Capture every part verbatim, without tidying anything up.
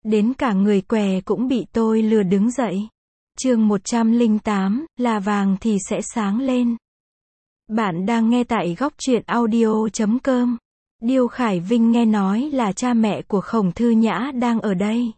Đến cả người què cũng bị tôi lừa đứng dậy. Chương một trăm lẻ tám, là vàng thì sẽ sáng lên. Bạn đang nghe tại góc truyện audio chấm com. Điêu Khải Vinh nghe nói là cha mẹ của Khổng Thư Nhã đang ở đây.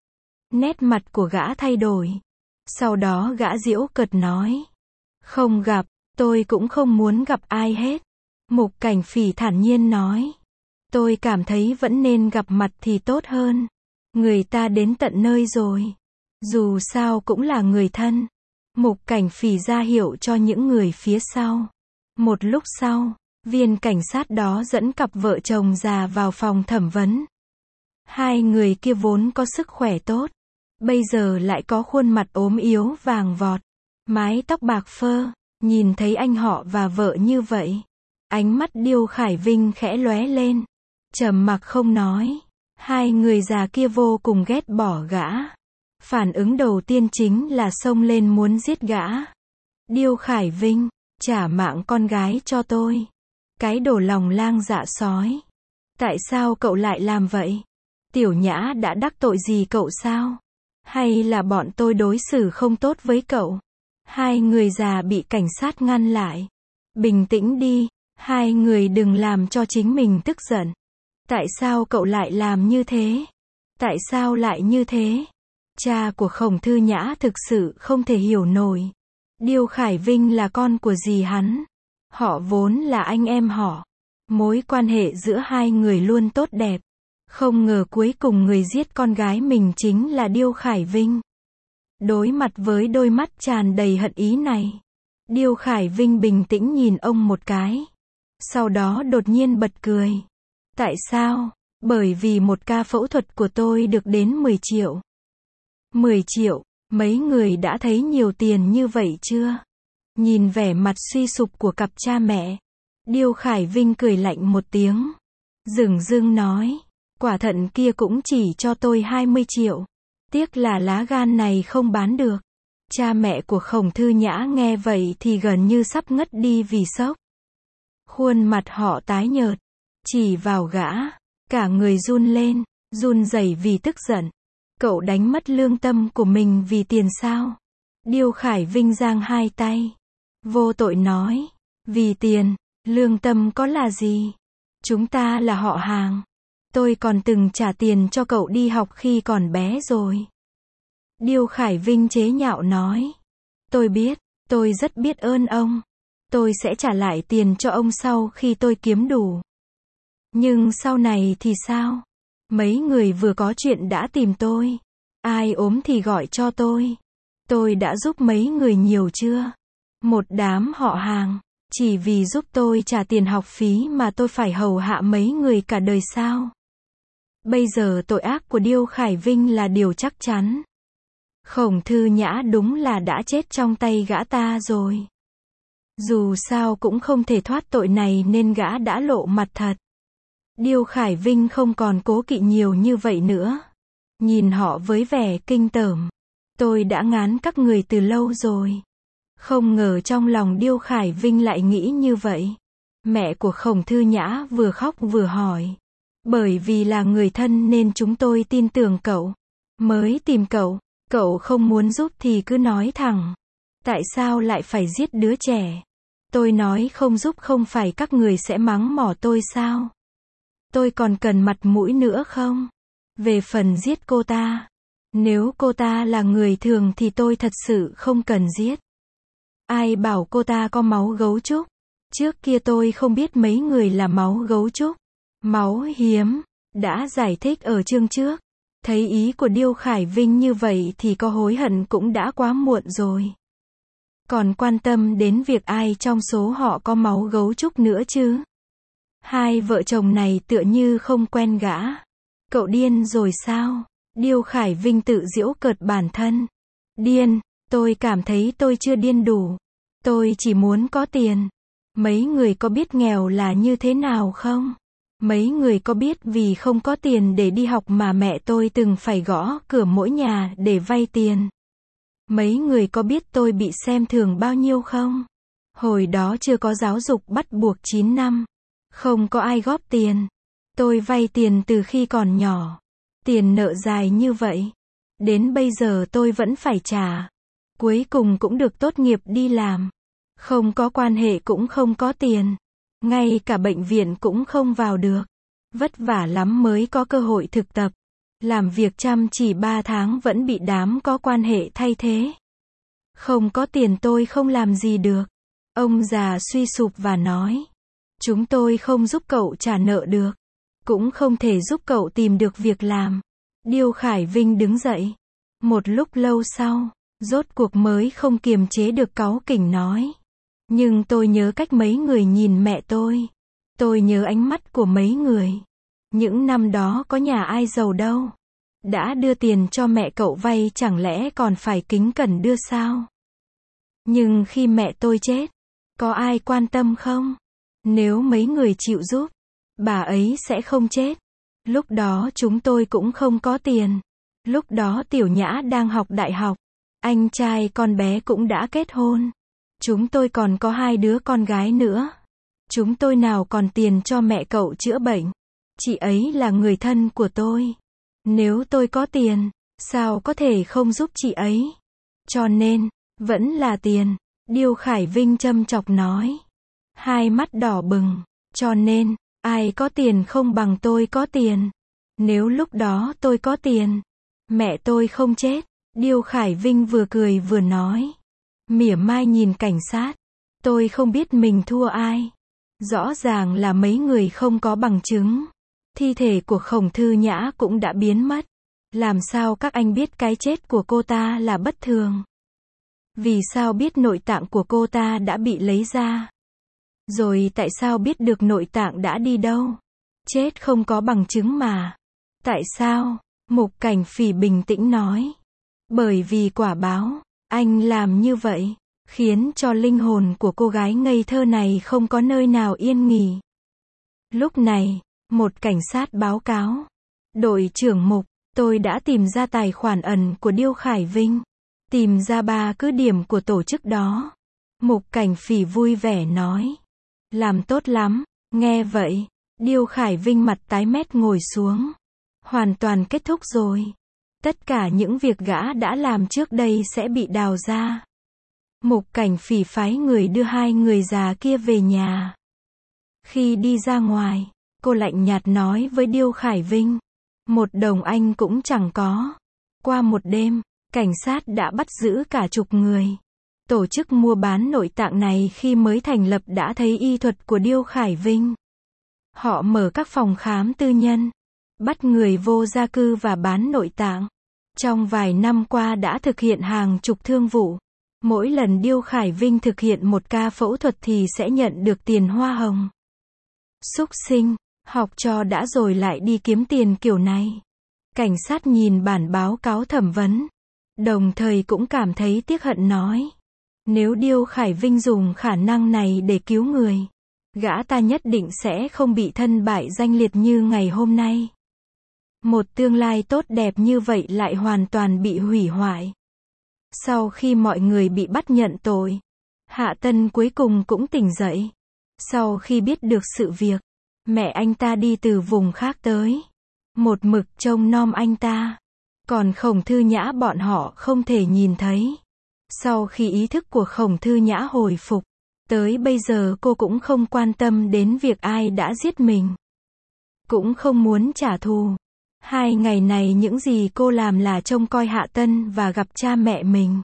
Nét mặt của gã thay đổi. Sau đó gã giễu cợt nói. Không gặp, tôi cũng không muốn gặp ai hết. Mục Cảnh Phỉ thản nhiên nói. Tôi cảm thấy vẫn nên gặp mặt thì tốt hơn. Người ta đến tận nơi rồi. Dù sao cũng là người thân. Mục Cảnh Phỉ ra hiệu cho những người phía sau. Một lúc sau, viên cảnh sát đó dẫn cặp vợ chồng già vào phòng thẩm vấn. Hai người kia vốn có sức khỏe tốt. Bây giờ lại có khuôn mặt ốm yếu vàng vọt. Mái tóc bạc phơ. Nhìn thấy anh họ và vợ như vậy. Ánh mắt Điêu Khải Vinh khẽ lóe lên. Trầm mặc không nói. Hai người già kia vô cùng ghét bỏ gã. Phản ứng đầu tiên chính là xông lên muốn giết gã. Điêu Khải Vinh, trả mạng con gái cho tôi. Cái đồ lòng lang dạ sói. Tại sao cậu lại làm vậy? Tiểu Nhã đã đắc tội gì cậu sao? Hay là bọn tôi đối xử không tốt với cậu? Hai người già bị cảnh sát ngăn lại. Bình tĩnh đi, hai người đừng làm cho chính mình tức giận. Tại sao cậu lại làm như thế? Tại sao lại như thế? Cha của Khổng Thư Nhã thực sự không thể hiểu nổi. Điêu Khải Vinh là con của dì hắn. Họ vốn là anh em họ. Mối quan hệ giữa hai người luôn tốt đẹp. Không ngờ cuối cùng người giết con gái mình chính là Điêu Khải Vinh. Đối mặt với đôi mắt tràn đầy hận ý này, Điêu Khải Vinh bình tĩnh nhìn ông một cái. Sau đó đột nhiên bật cười. Tại sao? Bởi vì một ca phẫu thuật của tôi được đến mười triệu. mười triệu, mấy người đã thấy nhiều tiền như vậy chưa? Nhìn vẻ mặt suy sụp của cặp cha mẹ, Điêu Khải Vinh cười lạnh một tiếng. Dửng dưng nói, quả thận kia cũng chỉ cho tôi hai mươi triệu. Tiếc là lá gan này không bán được. Cha mẹ của Khổng Thư Nhã nghe vậy thì gần như sắp ngất đi vì sốc. Khuôn mặt họ tái nhợt, chỉ vào gã, cả người run lên, run rẩy vì tức giận. Cậu đánh mất lương tâm của mình vì tiền sao? Điêu Khải Vinh giang hai tay, vô tội nói, vì tiền, lương tâm có là gì? Chúng ta là họ hàng. Tôi còn từng trả tiền cho cậu đi học khi còn bé rồi. Điêu Khải Vinh chế nhạo nói. Tôi biết, tôi rất biết ơn ông. Tôi sẽ trả lại tiền cho ông sau khi tôi kiếm đủ. Nhưng sau này thì sao? Mấy người vừa có chuyện đã tìm tôi. Ai ốm thì gọi cho tôi. Tôi đã giúp mấy người nhiều chưa? Một đám họ hàng. Chỉ vì giúp tôi trả tiền học phí mà tôi phải hầu hạ mấy người cả đời sao? Bây giờ tội ác của Điêu Khải Vinh là điều chắc chắn. Khổng Thư Nhã đúng là đã chết trong tay gã ta rồi. Dù sao cũng không thể thoát tội này nên gã đã lộ mặt thật. Điêu Khải Vinh không còn cố kỵ nhiều như vậy nữa. Nhìn họ với vẻ kinh tởm. Tôi đã ngán các người từ lâu rồi. Không ngờ trong lòng Điêu Khải Vinh lại nghĩ như vậy. Mẹ của Khổng Thư Nhã vừa khóc vừa hỏi. Bởi vì là người thân nên chúng tôi tin tưởng cậu. Mới tìm cậu. Cậu không muốn giúp thì cứ nói thẳng. Tại sao lại phải giết đứa trẻ? Tôi nói không giúp không phải các người sẽ mắng mỏ tôi sao? Tôi còn cần mặt mũi nữa không? Về phần giết cô ta. Nếu cô ta là người thường thì tôi thật sự không cần giết. Ai bảo cô ta có máu gấu trúc? Trước kia tôi không biết mấy người là máu gấu trúc. Máu hiếm. Đã giải thích ở chương trước. Thấy ý của Điêu Khải Vinh như vậy thì có hối hận cũng đã quá muộn rồi. Còn quan tâm đến việc ai trong số họ có máu gấu trúc nữa chứ? Hai vợ chồng này tựa như không quen gã. Cậu điên rồi sao? Điêu Khải Vinh tự giễu cợt bản thân. Điên, tôi cảm thấy tôi chưa điên đủ. Tôi chỉ muốn có tiền. Mấy người có biết nghèo là như thế nào không? Mấy người có biết vì không có tiền để đi học mà mẹ tôi từng phải gõ cửa mỗi nhà để vay tiền? Mấy người có biết tôi bị xem thường bao nhiêu không? Hồi đó chưa có giáo dục bắt buộc chín năm. Không có ai góp tiền. Tôi vay tiền từ khi còn nhỏ. Tiền nợ dài như vậy. Đến bây giờ tôi vẫn phải trả. Cuối cùng cũng được tốt nghiệp đi làm. Không có quan hệ cũng không có tiền. Ngay cả bệnh viện cũng không vào được. Vất vả lắm mới có cơ hội thực tập. Làm việc chăm chỉ ba tháng vẫn bị đám có quan hệ thay thế. Không có tiền tôi không làm gì được. Ông già suy sụp và nói. Chúng tôi không giúp cậu trả nợ được. Cũng không thể giúp cậu tìm được việc làm. Điêu Khải Vinh đứng dậy. Một lúc lâu sau, rốt cuộc mới không kiềm chế được cáu kỉnh nói. Nhưng tôi nhớ cách mấy người nhìn mẹ tôi. Tôi nhớ ánh mắt của mấy người. Những năm đó có nhà ai giàu đâu. Đã đưa tiền cho mẹ cậu vay chẳng lẽ còn phải kính cẩn đưa sao? Nhưng khi mẹ tôi chết, có ai quan tâm không? Nếu mấy người chịu giúp, bà ấy sẽ không chết. Lúc đó chúng tôi cũng không có tiền. Lúc đó Tiểu Nhã đang học đại học. Anh trai con bé cũng đã kết hôn. Chúng tôi còn có hai đứa con gái nữa. Chúng tôi nào còn tiền cho mẹ cậu chữa bệnh. Chị ấy là người thân của tôi. Nếu tôi có tiền, sao có thể không giúp chị ấy? Cho nên, vẫn là tiền. Điêu Khải Vinh châm chọc nói. Hai mắt đỏ bừng. Cho nên, ai có tiền không bằng tôi có tiền. Nếu lúc đó tôi có tiền, mẹ tôi không chết. Điêu Khải Vinh vừa cười vừa nói. Mỉa mai nhìn cảnh sát. Tôi không biết mình thua ai. Rõ ràng là mấy người không có bằng chứng. Thi thể của Khổng Thư Nhã cũng đã biến mất. Làm sao các anh biết cái chết của cô ta là bất thường? Vì sao biết nội tạng của cô ta đã bị lấy ra? Rồi tại sao biết được nội tạng đã đi đâu? Chết không có bằng chứng mà. Tại sao? Mục Cảnh Phỉ bình tĩnh nói. Bởi vì quả báo, anh làm như vậy, khiến cho linh hồn của cô gái ngây thơ này không có nơi nào yên nghỉ. Lúc này, một cảnh sát báo cáo. Đội trưởng Mục, tôi đã tìm ra tài khoản ẩn của Điêu Khải Vinh. Tìm ra ba cứ điểm của tổ chức đó. Mục Cảnh Phỉ vui vẻ nói. Làm tốt lắm. Nghe vậy, Điêu Khải Vinh mặt tái mét ngồi xuống. Hoàn toàn kết thúc rồi. Tất cả những việc gã đã làm trước đây sẽ bị đào ra. Mục Cảnh Phỉ phái người đưa hai người già kia về nhà. Khi đi ra ngoài, cô lạnh nhạt nói với Điêu Khải Vinh. Một đồng anh cũng chẳng có. Qua một đêm, cảnh sát đã bắt giữ cả chục người. Tổ chức mua bán nội tạng này khi mới thành lập đã thấy y thuật của Điêu Khải Vinh. Họ mở các phòng khám tư nhân, bắt người vô gia cư và bán nội tạng. Trong vài năm qua đã thực hiện hàng chục thương vụ. Mỗi lần Điêu Khải Vinh thực hiện một ca phẫu thuật thì sẽ nhận được tiền hoa hồng. Súc sinh, học trò đã rồi lại đi kiếm tiền kiểu này. Cảnh sát nhìn bản báo cáo thẩm vấn, đồng thời cũng cảm thấy tiếc hận nói. Nếu Điêu Khải Vinh dùng khả năng này để cứu người, gã ta nhất định sẽ không bị thân bại danh liệt như ngày hôm nay. Một tương lai tốt đẹp như vậy lại hoàn toàn bị hủy hoại. Sau khi mọi người bị bắt nhận tội, Hạ Tân cuối cùng cũng tỉnh dậy. Sau khi biết được sự việc, mẹ anh ta đi từ vùng khác tới. Một mực trông nom anh ta. Còn Khổng Thư Nhã bọn họ không thể nhìn thấy. Sau khi ý thức của Khổng Thư Nhã hồi phục, tới bây giờ cô cũng không quan tâm đến việc ai đã giết mình. Cũng không muốn trả thù. Hai ngày này những gì cô làm là trông coi Hạ Tân và gặp cha mẹ mình.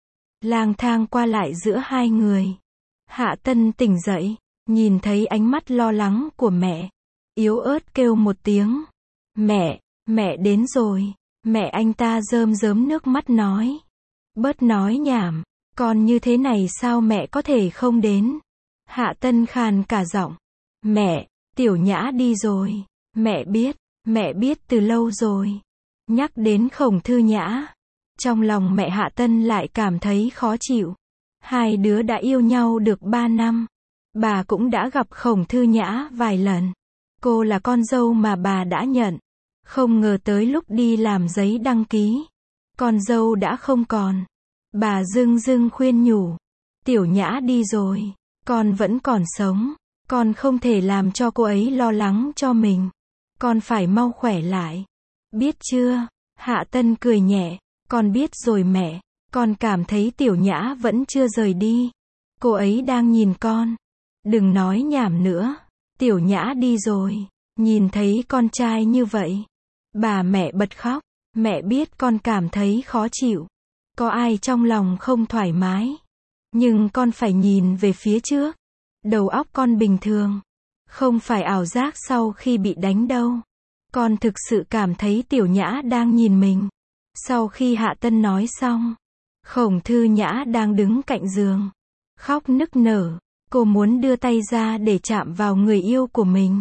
Lang thang qua lại giữa hai người. Hạ Tân tỉnh dậy, nhìn thấy ánh mắt lo lắng của mẹ. Yếu ớt kêu một tiếng. Mẹ, mẹ đến rồi. Mẹ anh ta rơm rớm nước mắt nói. Bớt nói nhảm, con như thế này sao mẹ có thể không đến. Hạ Tân khàn cả giọng. Mẹ, Tiểu Nhã đi rồi. Mẹ biết, mẹ biết từ lâu rồi. Nhắc đến Khổng Thư Nhã, trong lòng mẹ Hạ Tân lại cảm thấy khó chịu. Hai đứa đã yêu nhau được ba năm. Bà cũng đã gặp Khổng Thư Nhã vài lần. Cô là con dâu mà bà đã nhận. Không ngờ tới lúc đi làm giấy đăng ký, con dâu đã không còn. Bà dưng dưng khuyên nhủ. Tiểu Nhã đi rồi, con vẫn còn sống. Con không thể làm cho cô ấy lo lắng cho mình. Con phải mau khỏe lại. Biết chưa? Hạ Tân cười nhẹ. Con biết rồi mẹ. Con cảm thấy Tiểu Nhã vẫn chưa rời đi. Cô ấy đang nhìn con. Đừng nói nhảm nữa. Tiểu Nhã đi rồi. Nhìn thấy con trai như vậy. Bà mẹ bật khóc. Mẹ biết con cảm thấy khó chịu. Có ai trong lòng không thoải mái. Nhưng con phải nhìn về phía trước. Đầu óc con bình thường. Không phải ảo giác sau khi bị đánh đâu. Con thực sự cảm thấy Tiểu Nhã đang nhìn mình. Sau khi Hạ Tân nói xong, Khổng Thư Nhã đang đứng cạnh giường. Khóc nức nở. Cô muốn đưa tay ra để chạm vào người yêu của mình.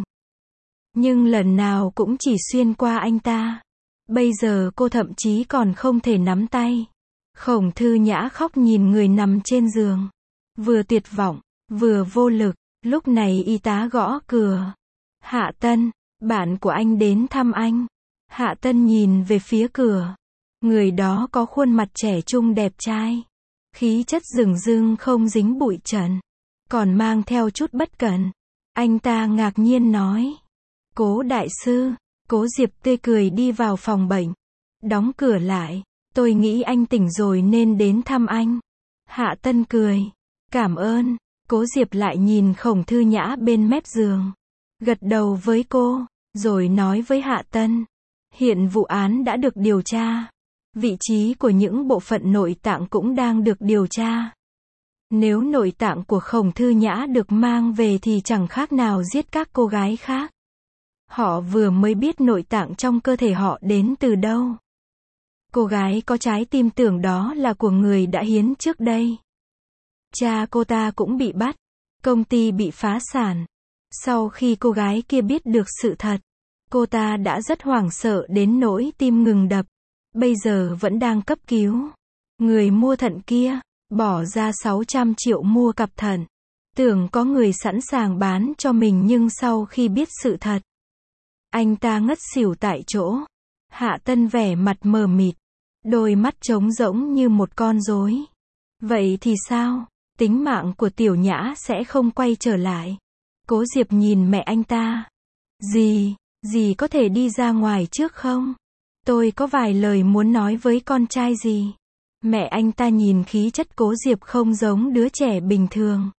Nhưng lần nào cũng chỉ xuyên qua anh ta. Bây giờ cô thậm chí còn không thể nắm tay. Khổng Thư Nhã khóc nhìn người nằm trên giường. Vừa tuyệt vọng, vừa vô lực. Lúc này y tá gõ cửa. Hạ Tân, bạn của anh đến thăm anh. Hạ Tân nhìn về phía cửa. Người đó có khuôn mặt trẻ trung đẹp trai. Khí chất rừng rưng không dính bụi trần. Còn mang theo chút bất cẩn. Anh ta ngạc nhiên nói. Cố đại sư. Cố Diệp tươi cười đi vào phòng bệnh. Đóng cửa lại. Tôi nghĩ anh tỉnh rồi nên đến thăm anh. Hạ Tân cười. Cảm ơn. Cố Diệp lại nhìn Khổng Thư Nhã bên mép giường. Gật đầu với cô. Rồi nói với Hạ Tân. Hiện vụ án đã được điều tra. Vị trí của những bộ phận nội tạng cũng đang được điều tra. Nếu nội tạng của Khổng Thư Nhã được mang về thì chẳng khác nào giết các cô gái khác. Họ vừa mới biết nội tạng trong cơ thể họ đến từ đâu. Cô gái có trái tim tưởng đó là của người đã hiến trước đây. Cha cô ta cũng bị bắt. Công ty bị phá sản. Sau khi cô gái kia biết được sự thật, cô ta đã rất hoảng sợ đến nỗi tim ngừng đập. Bây giờ vẫn đang cấp cứu. Người mua thận kia, bỏ ra sáu trăm triệu mua cặp thận. Tưởng có người sẵn sàng bán cho mình nhưng sau khi biết sự thật, anh ta ngất xỉu tại chỗ. Hạ Tân vẻ mặt mờ mịt. Đôi mắt trống rỗng như một con rối. Vậy thì sao? Tính mạng của Tiểu Nhã sẽ không quay trở lại. Cố Diệp nhìn mẹ anh ta. Dì, dì có thể đi ra ngoài trước không? Tôi có vài lời muốn nói với con trai dì. Mẹ anh ta nhìn khí chất Cố Diệp không giống đứa trẻ bình thường.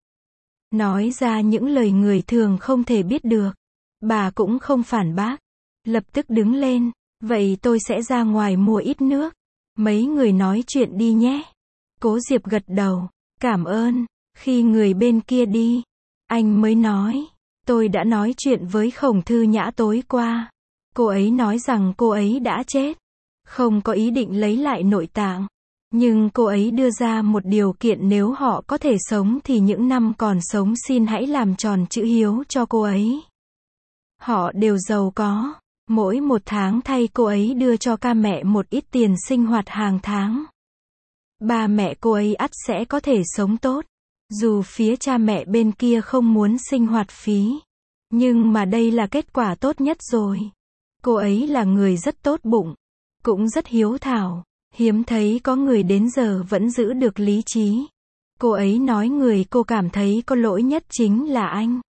Nói ra những lời người thường không thể biết được. Bà cũng không phản bác. Lập tức đứng lên. Vậy tôi sẽ ra ngoài mua ít nước. Mấy người nói chuyện đi nhé. Cố Diệp gật đầu. Cảm ơn. Khi người bên kia đi, anh mới nói. Tôi đã nói chuyện với Khổng Thư Nhã tối qua. Cô ấy nói rằng cô ấy đã chết. Không có ý định lấy lại nội tạng. Nhưng cô ấy đưa ra một điều kiện nếu họ có thể sống thì những năm còn sống xin hãy làm tròn chữ hiếu cho cô ấy. Họ đều giàu có. Mỗi một tháng thay cô ấy đưa cho ca mẹ một ít tiền sinh hoạt hàng tháng. Ba mẹ cô ấy ắt sẽ có thể sống tốt. Dù phía cha mẹ bên kia không muốn sinh hoạt phí. Nhưng mà đây là kết quả tốt nhất rồi. Cô ấy là người rất tốt bụng. Cũng rất hiếu thảo. Hiếm thấy có người đến giờ vẫn giữ được lý trí. Cô ấy nói người cô cảm thấy có lỗi nhất chính là anh.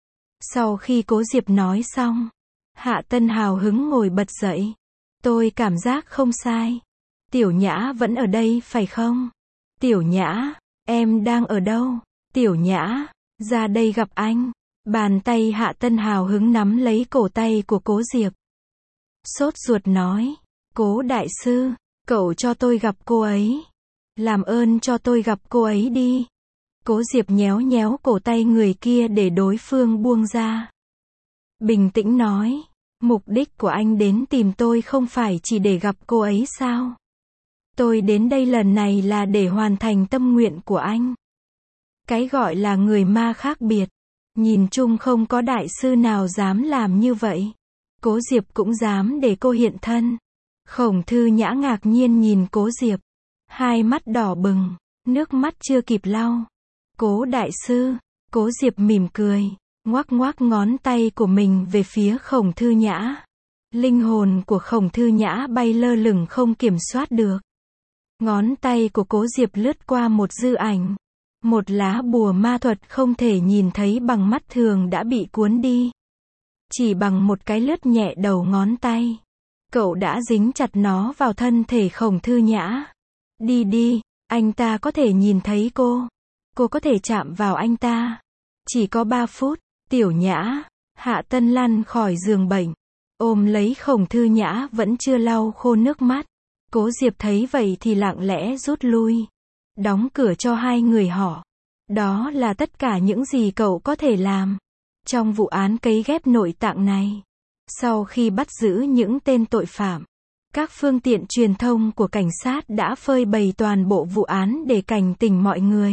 Sau khi Cố Diệp nói xong, Hạ Tân hào hứng ngồi bật dậy. Tôi cảm giác không sai. Tiểu Nhã vẫn ở đây phải không? Tiểu Nhã, em đang ở đâu? Tiểu Nhã, ra đây gặp anh. Bàn tay Hạ Tân hào hứng nắm lấy cổ tay của Cố Diệp. Sốt ruột nói, Cố đại sư, cậu cho tôi gặp cô ấy. Làm ơn cho tôi gặp cô ấy đi. Cố Diệp nhéo nhéo cổ tay người kia để đối phương buông ra. Bình tĩnh nói, mục đích của anh đến tìm tôi không phải chỉ để gặp cô ấy sao? Tôi đến đây lần này là để hoàn thành tâm nguyện của anh. Cái gọi là người ma khác biệt. Nhìn chung không có đại sư nào dám làm như vậy. Cố Diệp cũng dám để cô hiện thân. Khổng Thư Nhã ngạc nhiên nhìn Cố Diệp. Hai mắt đỏ bừng, nước mắt chưa kịp lau. Cố đại sư, Cố Diệp mỉm cười, ngoắc ngoắc ngón tay của mình về phía Khổng Thư Nhã. Linh hồn của Khổng Thư Nhã bay lơ lửng không kiểm soát được. Ngón tay của Cố Diệp lướt qua một dư ảnh. Một lá bùa ma thuật không thể nhìn thấy bằng mắt thường đã bị cuốn đi. Chỉ bằng một cái lướt nhẹ đầu ngón tay. cậu đã dính chặt nó vào thân thể Khổng Thư Nhã. Đi đi, anh ta có thể nhìn thấy cô. Cô có thể chạm vào anh ta. Chỉ có ba phút, Tiểu Nhã, Hạ Tân lăn khỏi giường bệnh, ôm lấy Khổng Thư Nhã vẫn chưa lau khô nước mắt. Cố Diệp thấy vậy thì lặng lẽ rút lui. Đóng cửa cho hai người họ. Đó là tất cả những gì cậu có thể làm. Trong vụ án cấy ghép nội tạng này. Sau khi bắt giữ những tên tội phạm, các phương tiện truyền thông của cảnh sát đã phơi bày toàn bộ vụ án để cảnh tỉnh mọi người.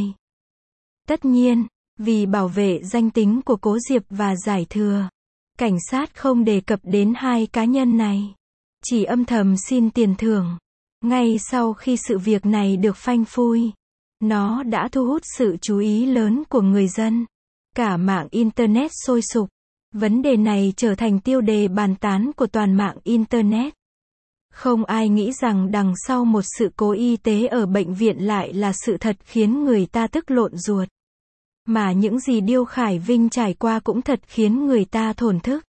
Tất nhiên, vì bảo vệ danh tính của Cố Diệp và Giải Thừa, cảnh sát không đề cập đến hai cá nhân này. Chỉ âm thầm xin tiền thưởng. Ngay sau khi sự việc này được phanh phui, nó đã thu hút sự chú ý lớn của người dân. Cả mạng Internet sôi sục. Vấn đề này trở thành tiêu đề bàn tán của toàn mạng Internet. Không ai nghĩ rằng đằng sau một sự cố y tế ở bệnh viện lại là sự thật khiến người ta tức lộn ruột. Mà những gì Điêu Khải Vinh trải qua cũng thật khiến người ta thổn thức.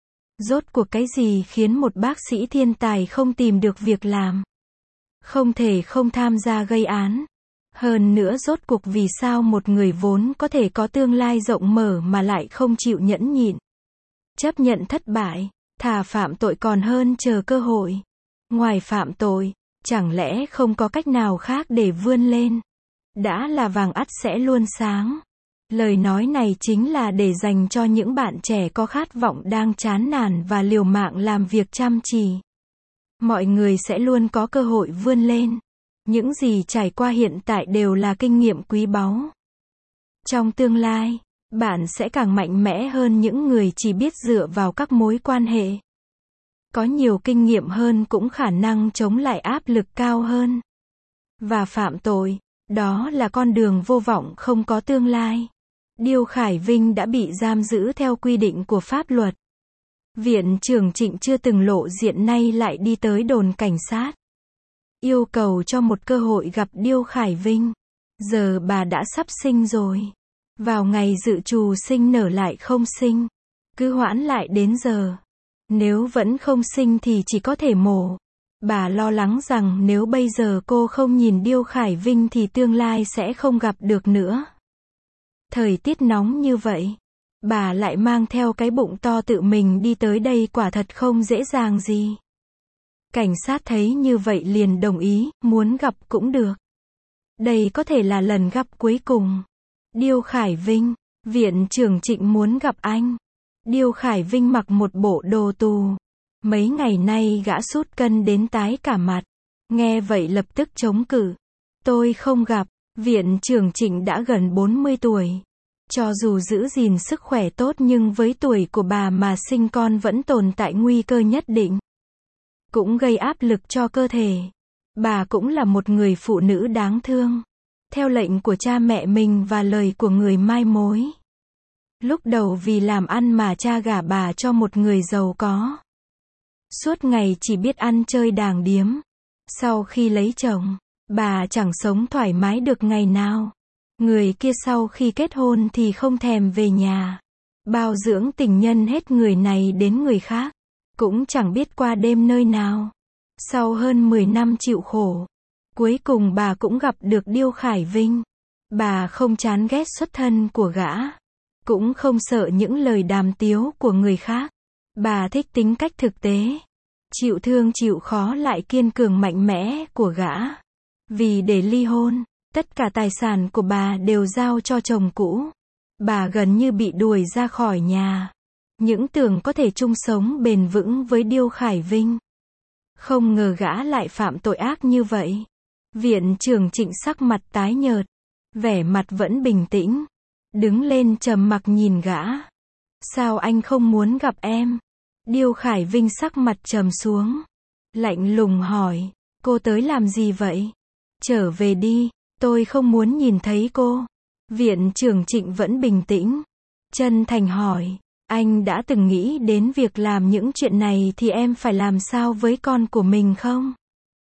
Rốt cuộc cái gì khiến một bác sĩ thiên tài không tìm được việc làm? Không thể không tham gia gây án. Hơn nữa rốt cuộc vì sao một người vốn có thể có tương lai rộng mở mà lại không chịu nhẫn nhịn, chấp nhận thất bại, thà phạm tội còn hơn chờ cơ hội. Ngoài phạm tội, chẳng lẽ không có cách nào khác để vươn lên? Đã là vàng ắt sẽ luôn sáng. Lời nói này chính là để dành cho những bạn trẻ có khát vọng đang chán nản và liều mạng làm việc chăm chỉ. Mọi người sẽ luôn có cơ hội vươn lên. Những gì trải qua hiện tại đều là kinh nghiệm quý báu. Trong tương lai, bạn sẽ càng mạnh mẽ hơn những người chỉ biết dựa vào các mối quan hệ. Có nhiều kinh nghiệm hơn cũng khả năng chống lại áp lực cao hơn. Và phạm tội, đó là con đường vô vọng không có tương lai. Điêu Khải Vinh đã bị giam giữ theo quy định của pháp luật. Viện trưởng Trịnh chưa từng lộ diện nay lại đi tới đồn cảnh sát. Yêu cầu cho một cơ hội gặp Điêu Khải Vinh. Giờ bà đã sắp sinh rồi. Vào ngày dự trù sinh nở lại không sinh. Cứ hoãn lại đến giờ. Nếu vẫn không sinh thì chỉ có thể mổ. Bà lo lắng rằng nếu bây giờ cô không nhìn Điêu Khải Vinh thì tương lai sẽ không gặp được nữa. Thời tiết nóng như vậy, bà lại mang theo cái bụng to tự mình đi tới đây quả thật không dễ dàng gì. Cảnh sát thấy như vậy liền đồng ý, muốn gặp cũng được. Đây có thể là lần gặp cuối cùng. Điêu Khải Vinh, viện trưởng Trịnh muốn gặp anh. Điêu Khải Vinh mặc một bộ đồ tù. Mấy ngày nay gã sút cân đến tái cả mặt. Nghe vậy lập tức chống cự. Tôi không gặp. Viện trưởng Trịnh đã gần bốn mươi tuổi. Cho dù giữ gìn sức khỏe tốt nhưng với tuổi của bà mà sinh con vẫn tồn tại nguy cơ nhất định. Cũng gây áp lực cho cơ thể. Bà cũng là một người phụ nữ đáng thương. Theo lệnh của cha mẹ mình và lời của người mai mối. Lúc đầu vì làm ăn mà cha gả bà cho một người giàu có. Suốt ngày chỉ biết ăn chơi đàng điếm. Sau khi lấy chồng, bà chẳng sống thoải mái được ngày nào. Người kia sau khi kết hôn thì không thèm về nhà. Bao dưỡng tình nhân hết người này đến người khác. Cũng chẳng biết qua đêm nơi nào. Sau hơn mười năm chịu khổ, cuối cùng bà cũng gặp được Điêu Khải Vinh. Bà không chán ghét xuất thân của gã. Cũng không sợ những lời đàm tiếu của người khác. Bà thích tính cách thực tế. Chịu thương chịu khó lại kiên cường mạnh mẽ của gã. Vì để ly hôn, tất cả tài sản của bà đều giao cho chồng cũ. Bà gần như bị đuổi ra khỏi nhà. Những tưởng có thể chung sống bền vững với Điêu Khải Vinh. Không ngờ gã lại phạm tội ác như vậy. Viện trưởng Trịnh sắc mặt tái nhợt. Vẻ mặt vẫn bình tĩnh. Đứng lên trầm mặc nhìn gã. Sao anh không muốn gặp em? Điêu Khải Vinh sắc mặt trầm xuống. Lạnh lùng hỏi. Cô tới làm gì vậy? Trở về đi. Tôi không muốn nhìn thấy cô. Viện trưởng Trịnh vẫn bình tĩnh. Chân thành hỏi. Anh đã từng nghĩ đến việc làm những chuyện này thì em phải làm sao với con của mình không?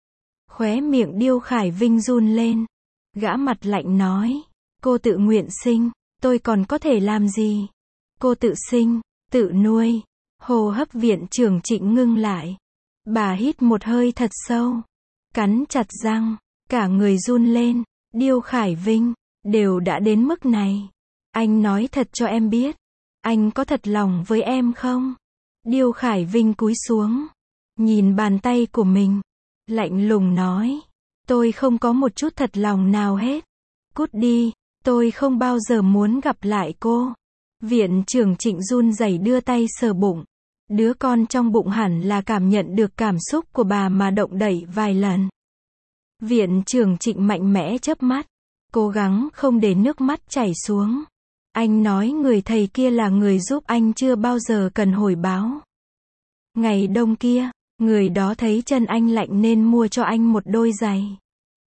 Khóe miệng Điêu Khải Vinh run lên. Gã mặt lạnh nói. Cô tự nguyện sinh. Tôi còn có thể làm gì? Cô tự sinh, tự nuôi. Hô hấp viện trưởng Trịnh ngưng lại. Bà hít một hơi thật sâu, cắn chặt răng, cả người run lên. Điêu Khải Vinh, đều đã đến mức này. Anh nói thật cho em biết, anh có thật lòng với em không? Điêu Khải Vinh cúi xuống, nhìn bàn tay của mình, lạnh lùng nói, tôi không có một chút thật lòng nào hết. Cút đi, tôi không bao giờ muốn gặp lại cô. Viện trưởng Trịnh run rẩy đưa tay sờ bụng. Đứa con trong bụng hẳn là cảm nhận được cảm xúc của bà mà động đậy vài lần. Viện trưởng Trịnh mạnh mẽ chớp mắt, cố gắng không để nước mắt chảy xuống. Anh nói người thầy kia là người giúp anh chưa bao giờ cần hồi báo. Ngày đông kia, người đó thấy chân anh lạnh nên mua cho anh một đôi giày.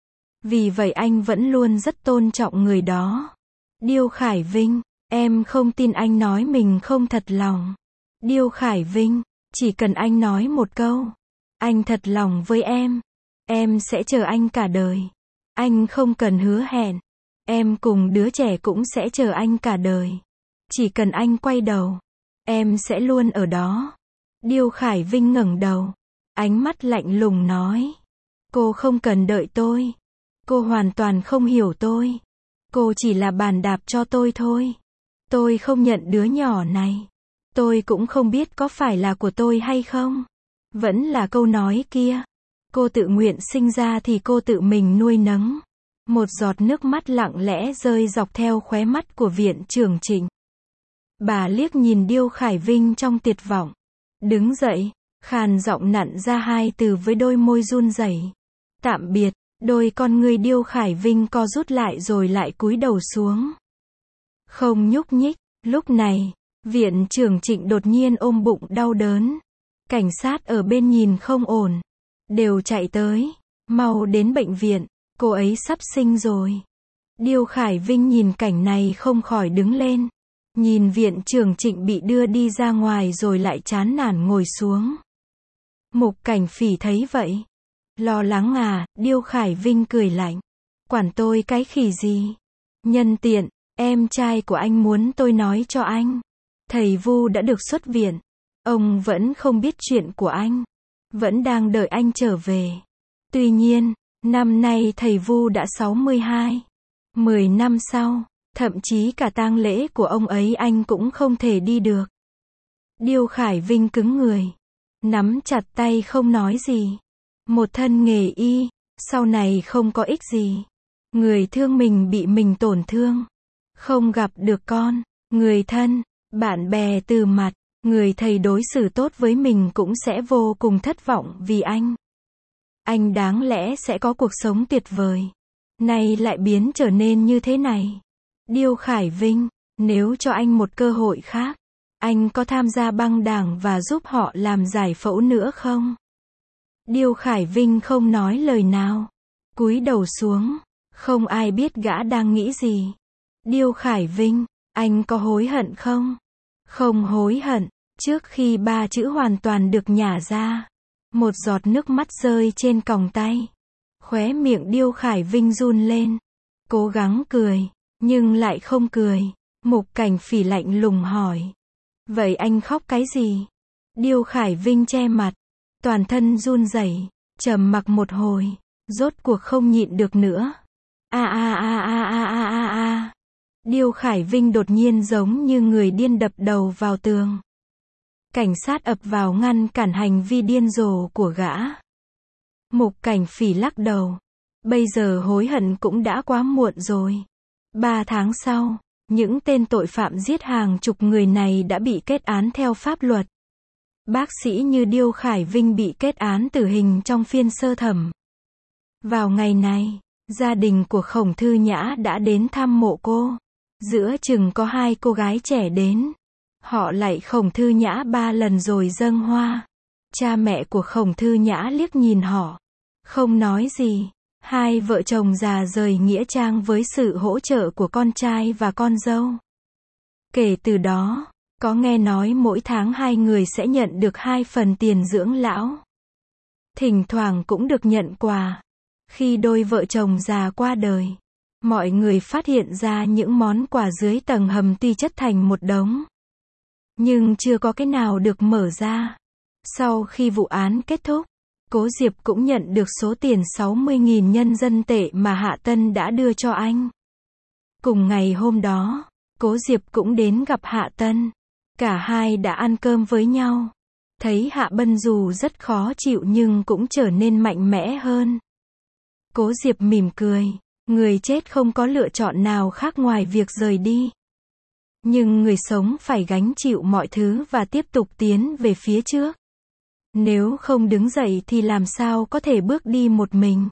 Vì vậy anh vẫn luôn rất tôn trọng người đó. Điêu Khải Vinh, em không tin anh nói mình không thật lòng. Điêu Khải Vinh, chỉ cần anh nói một câu, anh thật lòng với em, em sẽ chờ anh cả đời. Anh không cần hứa hẹn, em cùng đứa trẻ cũng sẽ chờ anh cả đời. Chỉ cần anh quay đầu, em sẽ luôn ở đó. Điêu Khải Vinh ngẩng đầu, ánh mắt lạnh lùng nói, cô không cần đợi tôi. Cô hoàn toàn không hiểu tôi. Cô chỉ là bàn đạp cho tôi thôi. Tôi không nhận đứa nhỏ này. Tôi cũng không biết có phải là của tôi hay không. Vẫn là câu nói kia. Cô tự nguyện sinh ra thì cô tự mình nuôi nấng. Một giọt nước mắt lặng lẽ rơi dọc theo khóe mắt của viện trưởng Trịnh. Bà liếc nhìn Điêu Khải Vinh trong tuyệt vọng. Đứng dậy, khàn giọng nặn ra hai từ với đôi môi run rẩy. Tạm biệt. Đôi con người Điêu Khải Vinh co rút lại rồi lại cúi đầu xuống. Không nhúc nhích. Lúc này, viện trưởng Trịnh đột nhiên ôm bụng đau đớn. Cảnh sát ở bên nhìn không ổn. Đều chạy tới. Mau đến bệnh viện, cô ấy sắp sinh rồi. Điêu Khải Vinh nhìn cảnh này không khỏi đứng lên. Nhìn viện trưởng Trịnh bị đưa đi ra ngoài rồi lại chán nản ngồi xuống. Mục Cảnh Phỉ thấy vậy. Lo lắng à, Điêu Khải Vinh cười lạnh. Quản tôi cái khỉ gì? Nhân tiện, em trai của anh muốn tôi nói cho anh. Thầy Vu đã được xuất viện. Ông vẫn không biết chuyện của anh. Vẫn đang đợi anh trở về. Tuy nhiên, năm nay thầy Vu đã sáu mươi hai. Mười năm sau, thậm chí cả tang lễ của ông ấy anh cũng không thể đi được. Điêu Khải Vinh cứng người. Nắm chặt tay không nói gì. Một thân nghề y, sau này không có ích gì. Người thương mình bị mình tổn thương. Không gặp được con, người thân, bạn bè từ mặt, người thầy đối xử tốt với mình cũng sẽ vô cùng thất vọng vì anh. Anh đáng lẽ sẽ có cuộc sống tuyệt vời. Nay lại biến trở nên như thế này. Điêu Khải Vinh, nếu cho anh một cơ hội khác, anh có tham gia băng đảng và giúp họ làm giải phẫu nữa không? Điêu Khải Vinh không nói lời nào. Cúi đầu xuống. Không ai biết gã đang nghĩ gì. Điêu Khải Vinh, anh có hối hận không? Không hối hận. Trước khi ba chữ hoàn toàn được nhả ra, một giọt nước mắt rơi trên còng tay. Khóe miệng Điêu Khải Vinh run lên. Cố gắng cười, nhưng lại không cười. Mục Cảnh Phỉ lạnh lùng hỏi. Vậy anh khóc cái gì? Điêu Khải Vinh che mặt. Toàn thân run rẩy, trầm mặc một hồi, rốt cuộc không nhịn được nữa. A a a a a a a a. Điêu Khải Vinh đột nhiên giống như người điên đập đầu vào tường. Cảnh sát ập vào ngăn cản hành vi điên rồ của gã. Mục Cảnh Phỉ lắc đầu. Bây giờ hối hận cũng đã quá muộn rồi. Ba tháng sau, những tên tội phạm giết hàng chục người này đã bị kết án theo pháp luật. Bác sĩ như Điêu Khải Vinh bị kết án tử hình trong phiên sơ thẩm. Vào ngày này, gia đình của Khổng Thư Nhã đã đến thăm mộ cô. Giữa chừng có hai cô gái trẻ đến. Họ lạy Khổng Thư Nhã ba lần rồi dâng hoa. Cha mẹ của Khổng Thư Nhã liếc nhìn họ. Không nói gì. Hai vợ chồng già rời nghĩa trang với sự hỗ trợ của con trai và con dâu. Kể từ đó, có nghe nói mỗi tháng hai người sẽ nhận được hai phần tiền dưỡng lão. Thỉnh thoảng cũng được nhận quà. Khi đôi vợ chồng già qua đời, mọi người phát hiện ra những món quà dưới tầng hầm tuy chất thành một đống, nhưng chưa có cái nào được mở ra. Sau khi vụ án kết thúc, Cố Diệp cũng nhận được số tiền sáu mươi nghìn nhân dân tệ mà Hạ Tân đã đưa cho anh. Cùng ngày hôm đó, Cố Diệp cũng đến gặp Hạ Tân. Cả hai đã ăn cơm với nhau. Thấy Hạ Bân dù rất khó chịu nhưng cũng trở nên mạnh mẽ hơn. Cố Diệp mỉm cười. Người chết không có lựa chọn nào khác ngoài việc rời đi. Nhưng người sống phải gánh chịu mọi thứ và tiếp tục tiến về phía trước. Nếu không đứng dậy thì làm sao có thể bước đi một mình.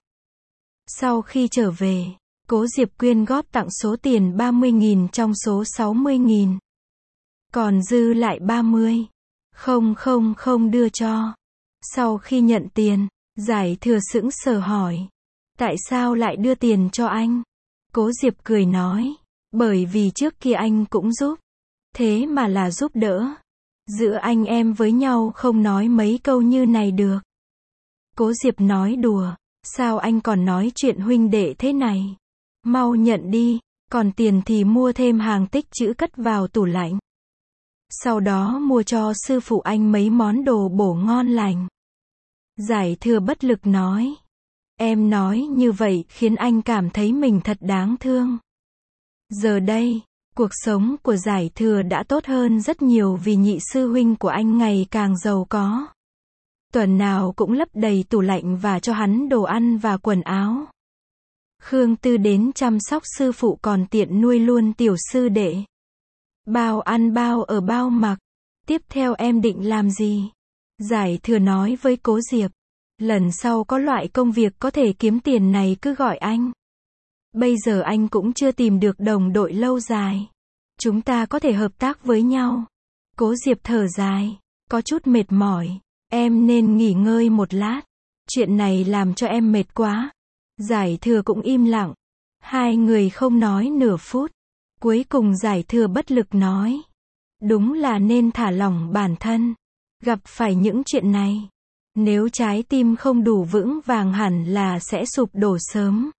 Sau khi trở về, Cố Diệp quyên góp tặng số tiền ba mươi nghìn trong số sáu mươi nghìn. Còn dư lại ba mươi. Không không không đưa cho. Sau khi nhận tiền, Giải Thừa sững sờ hỏi. Tại sao lại đưa tiền cho anh? Cố Diệp cười nói. Bởi vì trước kia anh cũng giúp. Thế mà là giúp đỡ. Giữa anh em với nhau không nói mấy câu như này được. Cố Diệp nói đùa. Sao anh còn nói chuyện huynh đệ thế này? Mau nhận đi. Còn tiền thì mua thêm hàng tích trữ cất vào tủ lạnh. Sau đó mua cho sư phụ anh mấy món đồ bổ ngon lành. Giải Thừa bất lực nói. Em nói như vậy khiến anh cảm thấy mình thật đáng thương. Giờ đây, cuộc sống của Giải Thừa đã tốt hơn rất nhiều vì nhị sư huynh của anh ngày càng giàu có. Tuần nào cũng lấp đầy tủ lạnh và cho hắn đồ ăn và quần áo. Khương Tư đến chăm sóc sư phụ còn tiện nuôi luôn tiểu sư đệ. Bao ăn bao ở bao mặc. Tiếp theo em định làm gì? Giải Thừa nói với Cố Diệp. Lần sau có loại công việc có thể kiếm tiền này cứ gọi anh. Bây giờ anh cũng chưa tìm được đồng đội lâu dài. Chúng ta có thể hợp tác với nhau. Cố Diệp thở dài. Có chút mệt mỏi. Em nên nghỉ ngơi một lát. Chuyện này làm cho em mệt quá. Giải Thừa cũng im lặng. Hai người không nói nửa phút. Cuối cùng Giải Thừa bất lực nói. Đúng là nên thả lỏng bản thân. Gặp phải những chuyện này. Nếu trái tim không đủ vững vàng hẳn là sẽ sụp đổ sớm.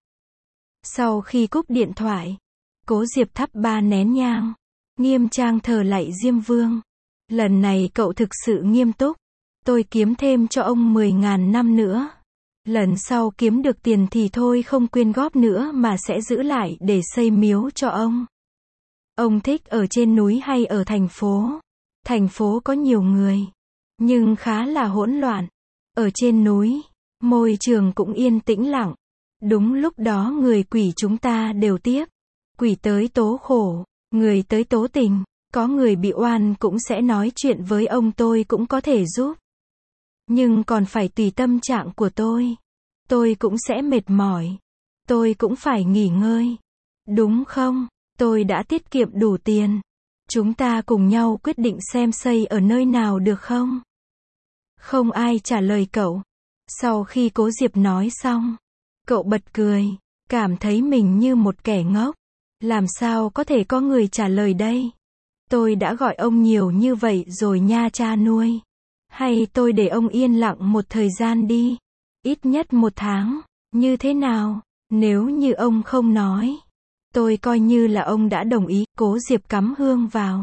Sau khi cúp điện thoại, Cố Diệp thắp ba nén nhang. Nghiêm trang thờ lạy Diêm Vương. Lần này cậu thực sự nghiêm túc. Tôi kiếm thêm cho ông mười ngàn năm nữa. Lần sau kiếm được tiền thì thôi không quyên góp nữa mà sẽ giữ lại để xây miếu cho ông. Ông thích ở trên núi hay ở thành phố? Thành phố có nhiều người, nhưng khá là hỗn loạn. Ở trên núi, môi trường cũng yên tĩnh lặng. Đúng lúc đó người quỷ chúng ta đều tiếc. Quỷ tới tố khổ, người tới tố tình. Có người bị oan cũng sẽ nói chuyện với ông tôi cũng có thể giúp. Nhưng còn phải tùy tâm trạng của tôi. Tôi cũng sẽ mệt mỏi. Tôi cũng phải nghỉ ngơi. Đúng không? Tôi đã tiết kiệm đủ tiền. Chúng ta cùng nhau quyết định xem xây ở nơi nào được không? Không ai trả lời cậu. Sau khi Cố Diệp nói xong, cậu bật cười, cảm thấy mình như một kẻ ngốc. Làm sao có thể có người trả lời đây? Tôi đã gọi ông nhiều như vậy rồi nha cha nuôi. Hay tôi để ông yên lặng một thời gian đi. Ít nhất một tháng. Như thế nào? Nếu như ông không nói. Tôi coi như là ông đã đồng ý. Cố Diệp cắm hương vào.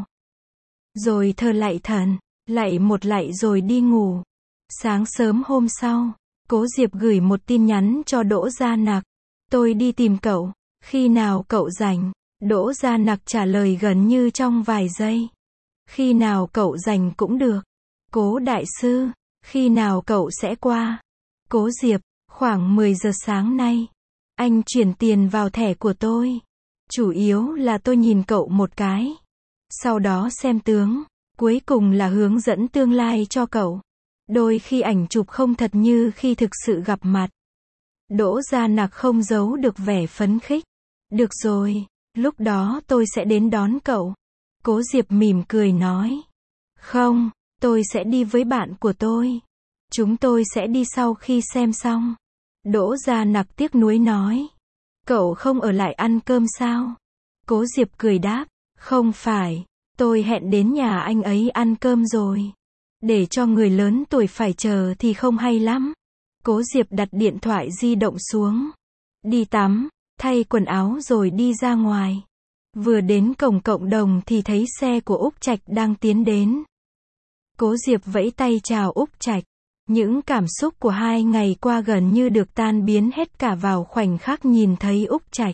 Rồi thờ lạy thần. Lạy một lạy rồi đi ngủ. Sáng sớm hôm sau, Cố Diệp gửi một tin nhắn cho Đỗ Gia Nặc. Tôi đi tìm cậu. Khi nào cậu rảnh? Đỗ Gia Nặc trả lời gần như trong vài giây. Khi nào cậu rảnh cũng được. Cố đại sư, khi nào cậu sẽ qua? Cố Diệp, khoảng mười giờ sáng nay. Anh chuyển tiền vào thẻ của tôi. Chủ yếu là tôi nhìn cậu một cái. Sau đó xem tướng. Cuối cùng là hướng dẫn tương lai cho cậu. Đôi khi ảnh chụp không thật như khi thực sự gặp mặt. Đỗ Gia Nặc không giấu được vẻ phấn khích. Được rồi, lúc đó tôi sẽ đến đón cậu. Cố Diệp mỉm cười nói. Không, tôi sẽ đi với bạn của tôi. Chúng tôi sẽ đi sau khi xem xong. Đỗ Gia Nặc tiếc nuối nói. Cậu không ở lại ăn cơm sao? Cố Diệp cười đáp. Không phải, tôi hẹn đến nhà anh ấy ăn cơm rồi. Để cho người lớn tuổi phải chờ thì không hay lắm. Cố Diệp đặt điện thoại di động xuống. Đi tắm, thay quần áo rồi đi ra ngoài. Vừa đến cổng cộng đồng thì thấy xe của Úc Trạch đang tiến đến. Cố Diệp vẫy tay chào Úc Trạch. Những cảm xúc của hai ngày qua gần như được tan biến hết cả vào khoảnh khắc nhìn thấy Úc Trạch.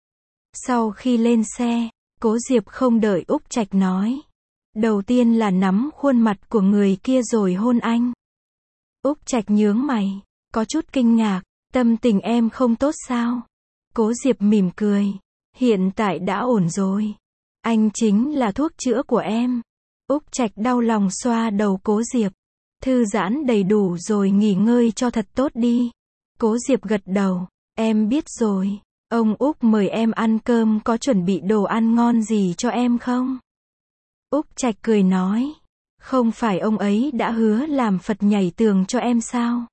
Sau khi lên xe, Cố Diệp không đợi Úc Trạch nói. Đầu tiên là nắm khuôn mặt của người kia rồi hôn anh. Úc Trạch nhướng mày, có chút kinh ngạc, tâm tình em không tốt sao? Cố Diệp mỉm cười, hiện tại đã ổn rồi. Anh chính là thuốc chữa của em. Úc Trạch đau lòng xoa đầu Cố Diệp. Thư giãn đầy đủ rồi nghỉ ngơi cho thật tốt đi. Cố Diệp gật đầu, em biết rồi. Ông Úc mời em ăn cơm có chuẩn bị đồ ăn ngon gì cho em không? Úc Trạch cười nói, không phải ông ấy đã hứa làm Phật nhảy tường cho em sao?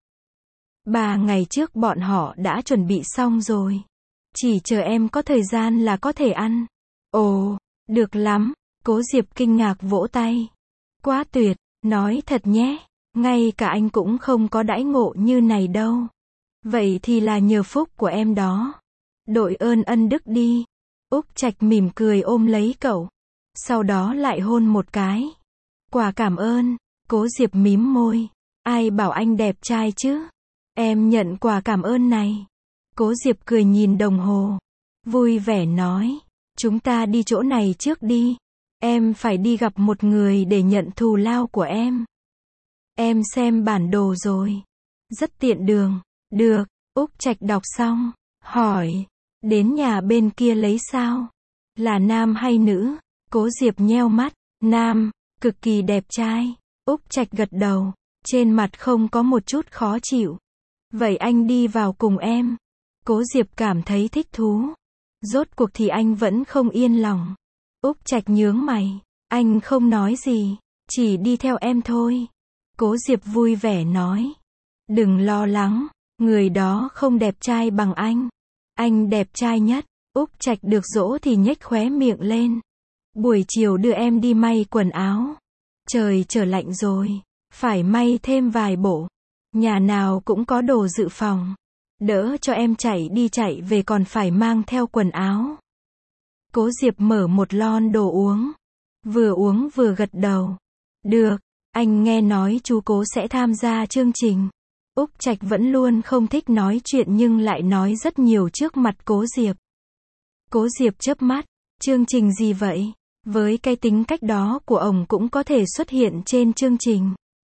Ba ngày trước bọn họ đã chuẩn bị xong rồi. Chỉ chờ em có thời gian là có thể ăn. Ồ, được lắm. Cố Diệp kinh ngạc vỗ tay. Quá tuyệt, nói thật nhé. Ngay cả anh cũng không có đãi ngộ như này đâu. Vậy thì là nhờ phúc của em đó. Đội ơn ân đức đi. Úc Trạch mỉm cười ôm lấy cậu. Sau đó lại hôn một cái. Quả cảm ơn. Cố Diệp mím môi. Ai bảo anh đẹp trai chứ? Em nhận quà cảm ơn này. Cố Diệp cười nhìn đồng hồ. Vui vẻ nói. Chúng ta đi chỗ này trước đi. Em phải đi gặp một người để nhận thù lao của em. Em xem bản đồ rồi. Rất tiện đường. Được. Úc Trạch đọc xong. Hỏi. Đến nhà bên kia lấy sao? Là nam hay nữ? Cố Diệp nheo mắt. Nam. Cực kỳ đẹp trai. Úc Trạch gật đầu. Trên mặt không có một chút khó chịu. Vậy anh đi vào cùng em. Cố Diệp cảm thấy thích thú. Rốt cuộc thì anh vẫn không yên lòng. Úc Trạch nhướng mày. Anh không nói gì. Chỉ đi theo em thôi. Cố Diệp vui vẻ nói. Đừng lo lắng. Người đó không đẹp trai bằng anh. Anh đẹp trai nhất. Úc Trạch được dỗ thì nhếch khóe miệng lên. Buổi chiều đưa em đi may quần áo. Trời trở lạnh rồi. Phải may thêm vài bộ. Nhà nào cũng có đồ dự phòng. Đỡ cho em chạy đi chạy về còn phải mang theo quần áo. Cố Diệp mở một lon đồ uống. Vừa uống vừa gật đầu. Được, anh nghe nói chú Cố sẽ tham gia chương trình. Úc Trạch vẫn luôn không thích nói chuyện nhưng lại nói rất nhiều trước mặt Cố Diệp. Cố Diệp chớp mắt. Chương trình gì vậy? Với cái tính cách đó của ông cũng có thể xuất hiện trên chương trình.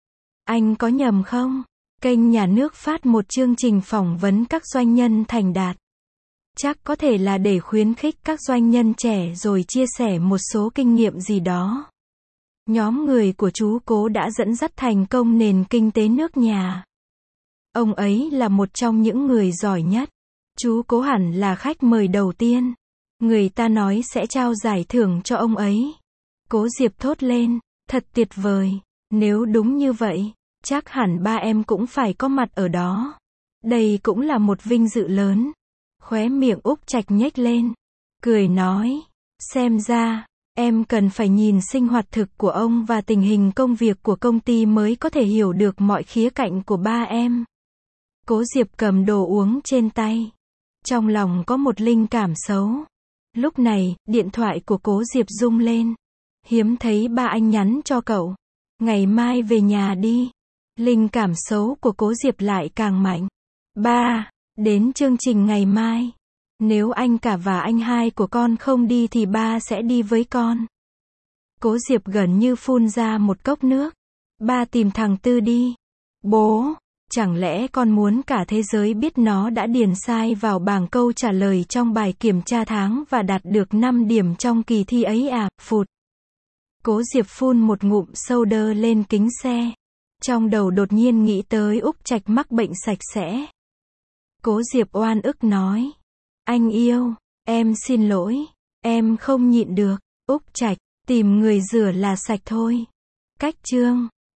Anh có nhầm không? Kênh nhà nước phát một chương trình phỏng vấn các doanh nhân thành đạt. Chắc có thể là để khuyến khích các doanh nhân trẻ rồi chia sẻ một số kinh nghiệm gì đó. Nhóm người của chú Cố đã dẫn dắt thành công nền kinh tế nước nhà. Ông ấy là một trong những người giỏi nhất. Chú Cố hẳn là khách mời đầu tiên. Người ta nói sẽ trao giải thưởng cho ông ấy. Cố Diệp thốt lên. Thật tuyệt vời. Nếu đúng như vậy, chắc hẳn ba em cũng phải có mặt ở đó. Đây cũng là một vinh dự lớn. Khóe miệng Úc Trạch nhếch lên. Cười nói. Xem ra, em cần phải nhìn sinh hoạt thực của ông và tình hình công việc của công ty mới có thể hiểu được mọi khía cạnh của ba em. Cố Diệp cầm đồ uống trên tay. Trong lòng có một linh cảm xấu. Lúc này, điện thoại của Cố Diệp rung lên. Hiếm thấy ba anh nhắn cho cậu. Ngày mai về nhà đi. Linh cảm xấu của Cố Diệp lại càng mạnh. Ba, đến chương trình ngày mai. Nếu anh cả và anh hai của con không đi thì ba sẽ đi với con. Cố Diệp gần như phun ra một cốc nước. Ba tìm thằng Tư đi. Bố, chẳng lẽ con muốn cả thế giới biết nó đã điền sai vào bảng câu trả lời trong bài kiểm tra tháng và đạt được năm điểm trong kỳ thi ấy à? Phụt. Cố Diệp phun một ngụm soda lên kính xe. Trong đầu đột nhiên nghĩ tới Úc Trạch mắc bệnh sạch sẽ. Cố Diệp oan ức nói. Anh yêu, em xin lỗi, em không nhịn được. Úc Trạch, tìm người rửa là sạch thôi. Cách chương